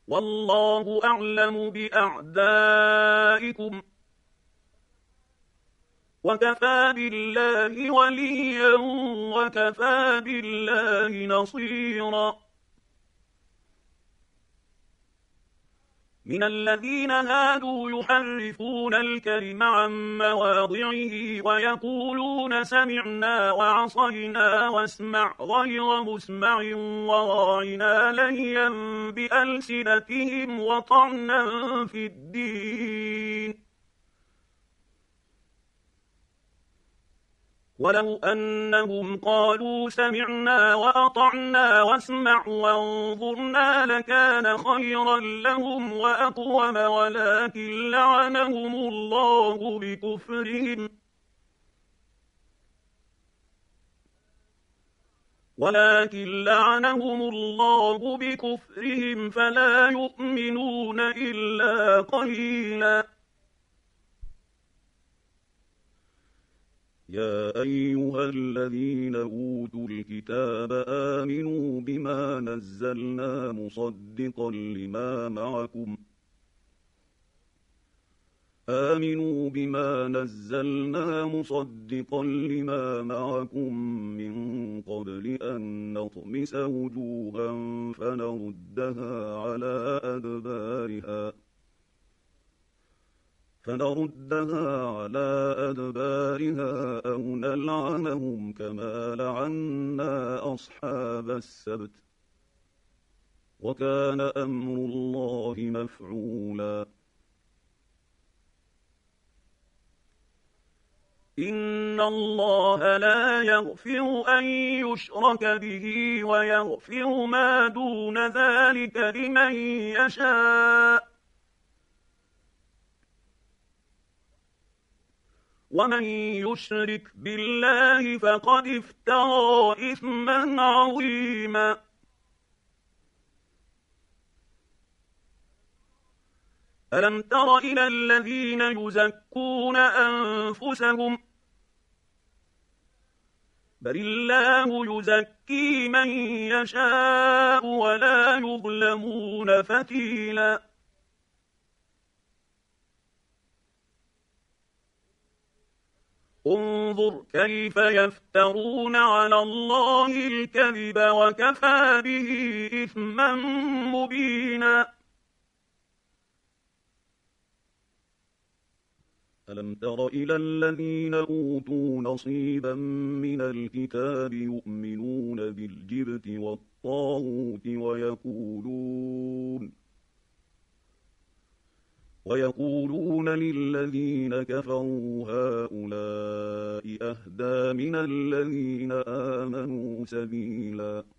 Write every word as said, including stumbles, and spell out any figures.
والله أعلم بأعدائكم وكفى بالله وليا وكفى بالله نصيرا. من الذين هادوا يحرفون الكلم عن مواضعه ويقولون سمعنا وعصينا واسمع غير مسمع وراعنا ليا بألسنتهم وطعنا في الدين ولو أنهم قالوا سمعنا وأطعنا واسمع وانظرنا لكان خيرا لهم وأقوم ولكن لعنهم الله بكفرهم ولكن لعنهم الله بكفرهم فلا يؤمنون إلا قليلا. يا أيها الذين أوتوا الكتاب آمنوا بما نزلنا مصدقا لما معكم آمنوا بما نزلنا مصدقا لما معكم من قبل أن نطمس وجوها فنردها على أدبارها فنردها على أدبارها أو نلعنهم كما لعنا أصحاب السبت وكان أمر الله مفعولا. إن الله لا يغفر أن يشرك به ويغفر ما دون ذلك لمن يشاء ومن يشرك بالله فقد افترى إثما عظيما. ألم تر إلى الذين يزكون أنفسهم بل الله يزكي من يشاء ولا يظلمون فتيلا. انظر كيف يفترون على الله الكذب وكفى به إثما مبينا. ألم تر إلى الذين أوتوا نصيبا من الكتاب يؤمنون بالجبت والطاغوت ويقولون ويقولون للذين كفروا هؤلاء أهدى من الذين آمنوا سبيلا.